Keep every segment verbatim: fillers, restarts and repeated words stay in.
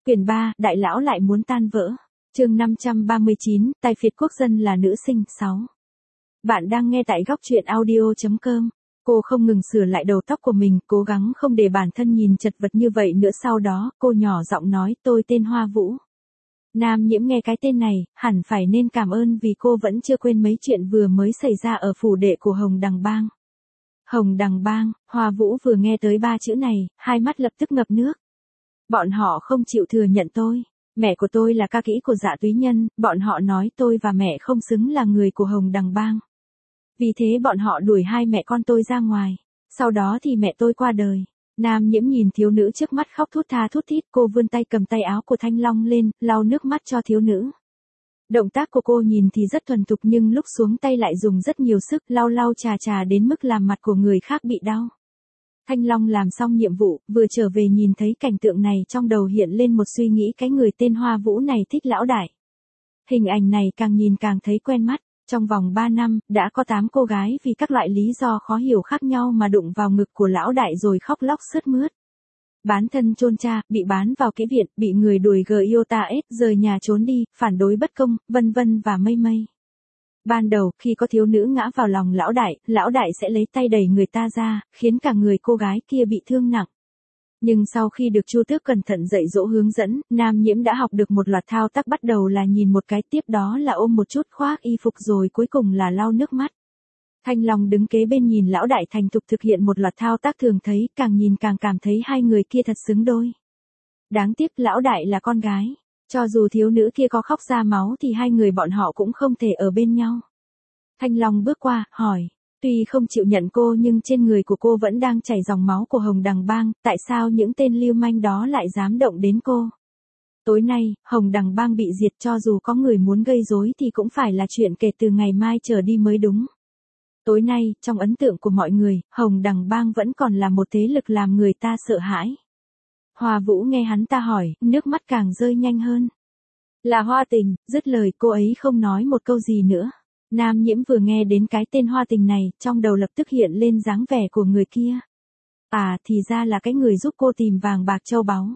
Quyển ba, đại lão lại muốn tan vỡ. Chương năm trăm ba mươi chín, tài phiệt quốc dân là nữ sinh. sáu. Bạn đang nghe tại góc truyện audio chấm com. Cô không ngừng sửa lại đầu tóc của mình, cố gắng không để bản thân nhìn chật vật như vậy nữa. Sau đó, cô nhỏ giọng nói, tôi tên Hoa Vũ. Nam Nhiễm nghe cái tên này, hẳn phải nên cảm ơn vì cô vẫn chưa quên mấy chuyện vừa mới xảy ra ở phủ đệ của Hồng Đằng Bang. Hồng Đằng Bang, Hoa Vũ vừa nghe tới ba chữ này, hai mắt lập tức ngập nước. Bọn họ không chịu thừa nhận tôi. Mẹ của tôi là ca kỹ của Dạ Túy Nhân, bọn họ nói tôi và mẹ không xứng là người của Hồng Đằng Bang. Vì thế bọn họ đuổi hai mẹ con tôi ra ngoài. Sau đó thì mẹ tôi qua đời. Nam Nhiễm nhìn thiếu nữ trước mắt khóc thút tha thút thít, cô vươn tay cầm tay áo của Thanh Long lên, lau nước mắt cho thiếu nữ. Động tác của cô nhìn thì rất thuần thục nhưng lúc xuống tay lại dùng rất nhiều sức, lau lau chà chà đến mức làm mặt của người khác bị đau. Thanh Long làm xong nhiệm vụ, vừa trở về nhìn thấy cảnh tượng này trong đầu hiện lên một suy nghĩ, cái người tên Hoa Vũ này thích lão đại. Hình ảnh này càng nhìn càng thấy quen mắt. Trong vòng ba năm, đã có tám cô gái vì các loại lý do khó hiểu khác nhau mà đụng vào ngực của lão đại rồi khóc lóc sướt mướt. Bán thân chôn cha, bị bán vào kỹ viện, bị người đuổi gờ yêu ta ép, rời nhà trốn đi, phản đối bất công, vân vân và mây mây. Ban đầu, khi có thiếu nữ ngã vào lòng lão đại, lão đại sẽ lấy tay đẩy người ta ra, khiến cả người cô gái kia bị thương nặng. Nhưng sau khi được Chu Tước cẩn thận dạy dỗ hướng dẫn, Nam Nhiễm đã học được một loạt thao tác, bắt đầu là nhìn một cái, tiếp đó là ôm một chút, khoác y phục, rồi cuối cùng là lau nước mắt. Thanh Long đứng kế bên nhìn lão đại thành thục thực hiện một loạt thao tác thường thấy, càng nhìn càng cảm thấy hai người kia thật xứng đôi. Đáng tiếc lão đại là con gái. Cho dù thiếu nữ kia có khóc ra máu thì hai người bọn họ cũng không thể ở bên nhau. Thanh Long bước qua, hỏi. Tuy không chịu nhận cô nhưng trên người của cô vẫn đang chảy dòng máu của Hồng Đằng Bang, tại sao những tên lưu manh đó lại dám động đến cô? Tối nay, Hồng Đằng Bang bị diệt, cho dù có người muốn gây rối thì cũng phải là chuyện kể từ ngày mai trở đi mới đúng. Tối nay, trong ấn tượng của mọi người, Hồng Đằng Bang vẫn còn là một thế lực làm người ta sợ hãi. Hoa Vũ nghe hắn ta hỏi, nước mắt càng rơi nhanh hơn. Là Hoa Tình, dứt lời cô ấy không nói một câu gì nữa. Nam Nhiễm vừa nghe đến cái tên Hoa Tình này, trong đầu lập tức hiện lên dáng vẻ của người kia. À, thì ra là cái người giúp cô tìm vàng bạc châu báu.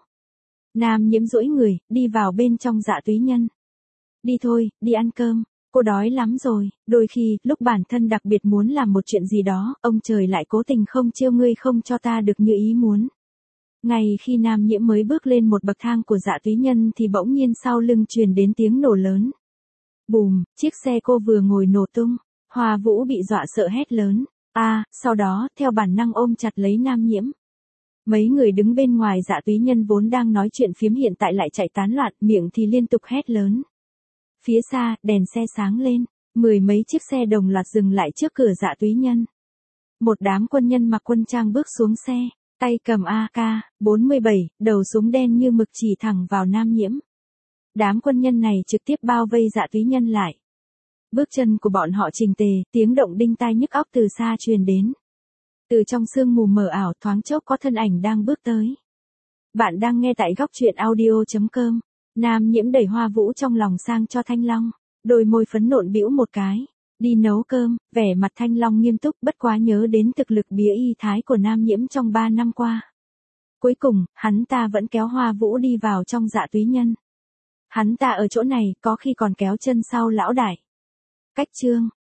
Nam Nhiễm duỗi người, đi vào bên trong Dạ Túy Nhân. Đi thôi, đi ăn cơm, cô đói lắm rồi. Đôi khi, lúc bản thân đặc biệt muốn làm một chuyện gì đó, ông trời lại cố tình không trêu ngươi, không cho ta được như ý muốn. Ngay khi Nam Nhiễm mới bước lên một bậc thang của Dạ Túy Nhân thì bỗng nhiên sau lưng truyền đến tiếng nổ lớn. Bùm, chiếc xe cô vừa ngồi nổ tung. Hoa Vũ bị dọa sợ hét lớn. A, à, sau đó, theo bản năng ôm chặt lấy Nam Nhiễm. Mấy người đứng bên ngoài Dạ Túy Nhân vốn đang nói chuyện phiếm hiện tại lại chạy tán loạn, miệng thì liên tục hét lớn. Phía xa, đèn xe sáng lên, mười mấy chiếc xe đồng loạt dừng lại trước cửa Dạ Túy Nhân. Một đám quân nhân mặc quân trang bước xuống xe, tay cầm A K bốn mươi bảy, đầu súng đen như mực chỉ thẳng vào Nam Nhiễm. Đám quân nhân này trực tiếp bao vây Dạ Túy Nhân lại. Bước chân của bọn họ chỉnh tề, tiếng động đinh tai nhức óc từ xa truyền đến. Từ trong sương mù mờ ảo thoáng chốc có thân ảnh đang bước tới. Bạn đang nghe tại góc truyện audio chấm com. Nam Nhiễm đẩy Hoa Vũ trong lòng sang cho Thanh Long. Đôi môi phấn nộn bĩu một cái. Đi nấu cơm, vẻ mặt Thanh Long nghiêm túc, bất quá nhớ đến thực lực bía y thái của Nam Nhiễm trong ba năm qua. Cuối cùng, hắn ta vẫn kéo Hoa Vũ đi vào trong Dạ Túy Nhân. Hắn ta ở chỗ này có khi còn kéo chân sau lão đại. Cách chương